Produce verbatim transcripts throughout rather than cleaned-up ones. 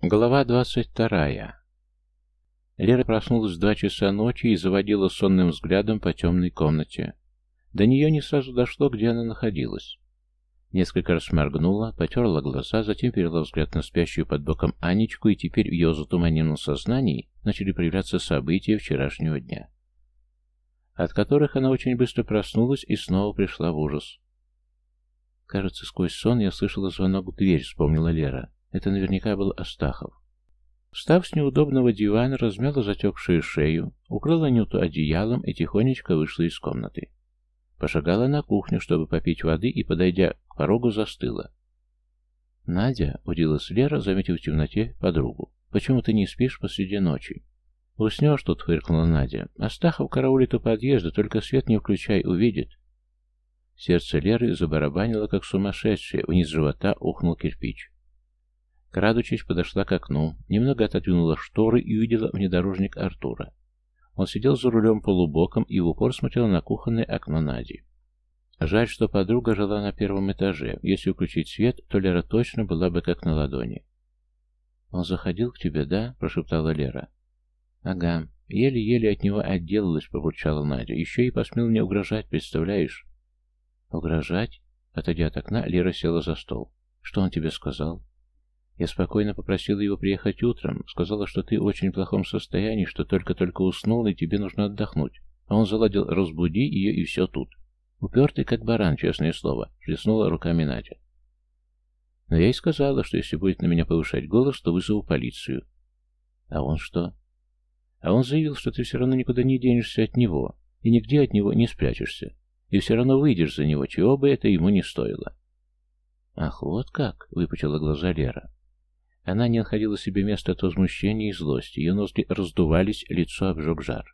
Глава двадцать вторая. Лера проснулась в два часа ночи и заводила сонным взглядом по темной комнате. До нее не сразу дошло, где она находилась. Несколько раз моргнула, потерла глаза, затем перевела взгляд на спящую под боком Анечку, и теперь в ее затуманенном сознании начали проявляться события вчерашнего дня, от которых она очень быстро проснулась и снова пришла в ужас. «Кажется, сквозь сон я слышала звонок в дверь», — вспомнила Лера. Это наверняка был Астахов. Встав с неудобного дивана, размяла затекшую шею, укрыла Нюту одеялом и тихонечко вышла из комнаты. Пошагала на кухню, чтобы попить воды, и, подойдя к порогу, застыла. «Надя», — удивилась Лера, заметив в темноте подругу, — «почему ты не спишь посреди ночи?» «Уснешь тут», — фыркнула Надя. «Астахов караулит у подъезда, только свет не включай, увидит». Сердце Леры забарабанило, как сумасшедшее, вниз живота ухнул кирпич. Крадучись, подошла к окну, немного отодвинула шторы и увидела внедорожник Артура. Он сидел за рулем полубоком и в упор смотрел на кухонное окно Нади. Жаль, что подруга жила на первом этаже. Если включить свет, то Лера точно была бы как на ладони. «Он заходил к тебе, да?» – прошептала Лера. «Ага. Еле-еле от него отделалась», – пробурчала Надя. «Еще и посмел мне угрожать, представляешь?» «Угрожать?» Отойдя от окна, Лера села за стол. «Что он тебе сказал?» Я спокойно попросила его приехать утром, сказала, что ты в очень плохом состоянии, что только-только уснула и тебе нужно отдохнуть. А он заладил: разбуди ее и все тут. Упертый как баран, честное слово, шлеснула руками Надя. Но я и сказала, что если будет на меня повышать голос, то вызову полицию. А он что? А он заявил, что ты все равно никуда не денешься от него, и нигде от него не спрячешься, и все равно выйдешь за него, чего бы это ему не стоило. Ах, вот как, выпучила глаза Лера. Она не находила себе места от возмущения и злости. Ее ноздри раздувались, лицо обжег жар.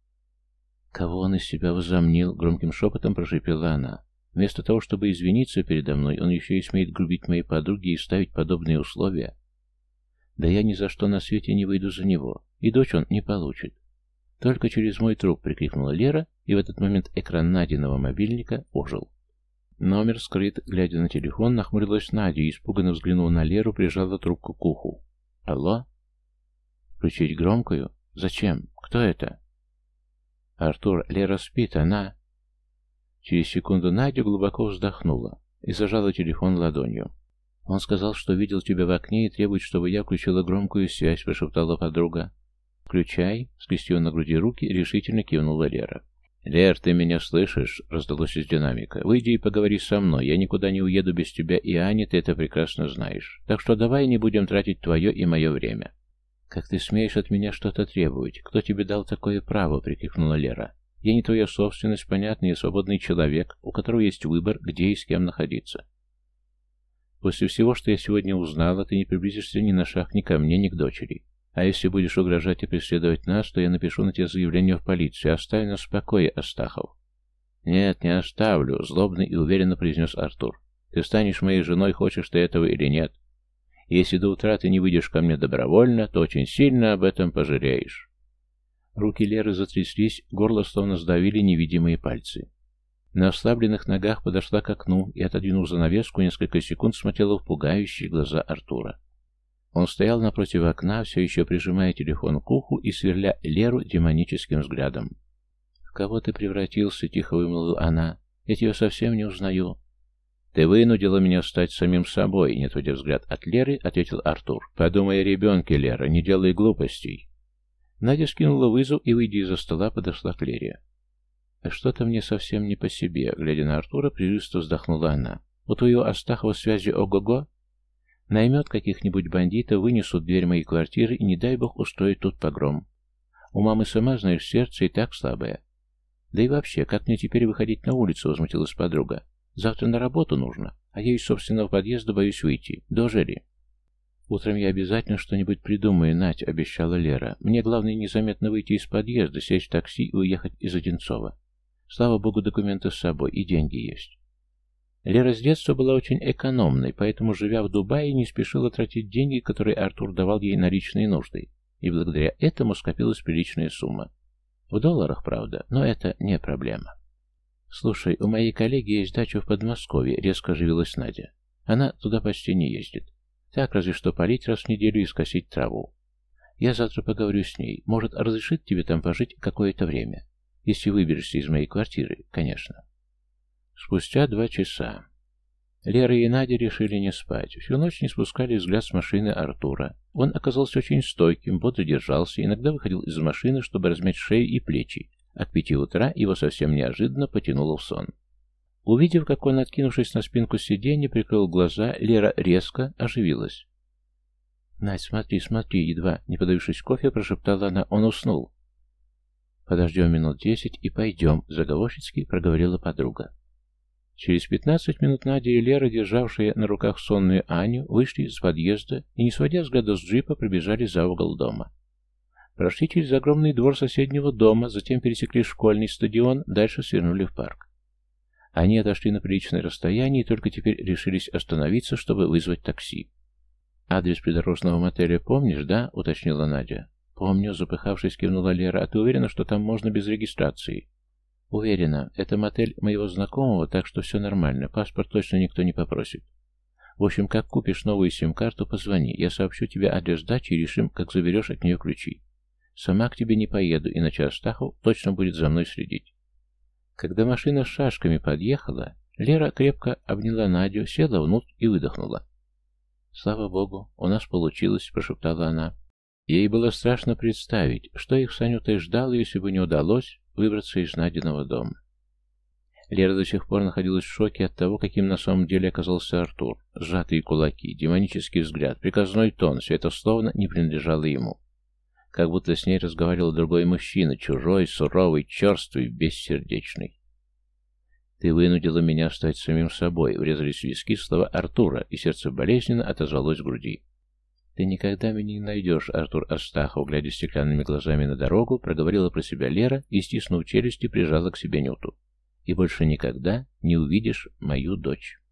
«Кого он из себя возомнил?» — громким шепотом прошипела она. «Вместо того, чтобы извиниться передо мной, он еще и смеет грубить моей подруге и ставить подобные условия. Да я ни за что на свете не выйду за него, и дочь он не получит. Только через мой труп!» — прикрикнула Лера, и в этот момент экран Надиного мобильника ожил. Номер скрыт. Глядя на телефон, нахмурилась Надя и, испуганно взглянула на Леру, прижала трубку к уху. «Алло?» «Включить громкую? Зачем? Кто это?» «Артур, Лера спит, она...» Через секунду Надя глубоко вздохнула и зажала телефон ладонью. «Он сказал, что видел тебя в окне и требует, чтобы я включила громкую связь», — прошептала подруга. «Включай», — скрестила на груди руки, решительно кивнула Лера. «Лер, ты меня слышишь?» — раздалось из динамика. «Выйди и поговори со мной. Я никуда не уеду без тебя и Ани, ты это прекрасно знаешь. Так что давай не будем тратить твое и мое время». «Как ты смеешь от меня что-то требовать? Кто тебе дал такое право?» — прикрикнула Лера. «Я не твоя собственность, понятно, я свободный человек, у которого есть выбор, где и с кем находиться. После всего, что я сегодня узнала, ты не приблизишься ни на шаг ни ко мне, ни к дочери. А если будешь угрожать и преследовать нас, то я напишу на тебя заявление в полицию. Оставь нас в покое, Астахов». «Нет, не оставлю», — злобно и уверенно произнес Артур. «Ты станешь моей женой, хочешь ты этого или нет. Если до утра ты не выйдешь ко мне добровольно, то очень сильно об этом пожалеешь». Руки Леры затряслись, горло словно сдавили невидимые пальцы. На ослабленных ногах подошла к окну и, отодвинув занавеску, несколько секунд смотрела в пугающие глаза Артура. Он стоял напротив окна, все еще прижимая телефон к уху и сверля Леру демоническим взглядом. «В кого ты превратился?» — тихо вымолвила она. «Я тебя совсем не узнаю». «Ты вынудила меня стать самим собой», — не отводя взгляд от Леры, ответил Артур. «Подумай о ребенке, Лера, не делай глупостей». Надя скинула вызов и, выйдя из-за стола, подошла к Лере. «Что-то мне совсем не по себе», — глядя на Артура, прерывисто вздохнула она. «У твоего Астахова связи ого-го? Наймет каких-нибудь бандитов, вынесут дверь моей квартиры и, не дай бог, устроит тут погром. У мамы, сама знаешь, сердце и так слабое. Да и вообще, как мне теперь выходить на улицу?» — возмутилась подруга. «Завтра на работу нужно, а я из собственного подъезда боюсь выйти. Дожили». «Утром я обязательно что-нибудь придумаю, Надь», — обещала Лера. «Мне главное незаметно выйти из подъезда, сесть в такси и уехать из Одинцова. Слава богу, документы с собой и деньги есть». Лера с детства была очень экономной, поэтому, живя в Дубае, не спешила тратить деньги, которые Артур давал ей на личные нужды, и благодаря этому скопилась приличная сумма. В долларах, правда, но это не проблема. «Слушай, у моей коллеги есть дача в Подмосковье», — резко оживилась Надя. «Она туда почти не ездит. Так, разве что полить раз в неделю и скосить траву. Я завтра поговорю с ней. Может, разрешит тебе там пожить какое-то время. Если выберешься из моей квартиры, конечно. Спустя два часа. Лера и Надя решили не спать. Всю ночь не спускали взгляд с машины Артура. Он оказался очень стойким, бодро держался, иногда выходил из машины, чтобы размять шею и плечи. А к пяти утра его совсем неожиданно потянуло в сон. Увидев, как он, откинувшись на спинку сиденья, прикрыл глаза, Лера резко оживилась. «Надь, смотри, смотри!» Едва не подавившись кофе, прошептала она. «Он уснул!» «Подождем минут десять и пойдем», — заговорщицки проговорила подруга. Через пятнадцать минут Надя и Лера, державшие на руках сонную Аню, вышли из подъезда и, не сводя взгляда с джипа, пробежали за угол дома. Прошли через огромный двор соседнего дома, затем пересекли школьный стадион, дальше свернули в парк. Они отошли на приличное расстояние и только теперь решились остановиться, чтобы вызвать такси. «Адрес придорожного мотеля помнишь, да?» — уточнила Надя. «Помню», — запыхавшись, кивнула Лера. «А ты уверена, что там можно без регистрации?» «Уверена. Это мотель моего знакомого, так что все нормально. Паспорт точно никто не попросит. В общем, как купишь новую сим-карту, позвони. Я сообщу тебе адрес дачи и решим, как заберешь от нее ключи. Сама к тебе не поеду, иначе Астахов точно будет за мной следить». Когда машина с шашками подъехала, Лера крепко обняла Надю, села внутрь и выдохнула. «Слава богу, у нас получилось», — прошептала она. Ей было страшно представить, что их с Анютой ждало, если бы не удалось выбраться из Надиного дома. Лера до сих пор находилась в шоке от того, каким на самом деле оказался Артур. Сжатые кулаки, демонический взгляд, приказной тон — все это словно не принадлежало ему. Как будто с ней разговаривал другой мужчина, чужой, суровый, черствый, бессердечный. «Ты вынудила меня стать самим собой», — врезались в виски слова Артура, и сердце болезненно отозвалось в груди. «Ты никогда меня не найдешь, Артур Астахов», глядя стеклянными глазами на дорогу, проговорила про себя Лера и, стиснув челюсти, прижала к себе Нюту. «И больше никогда не увидишь мою дочь».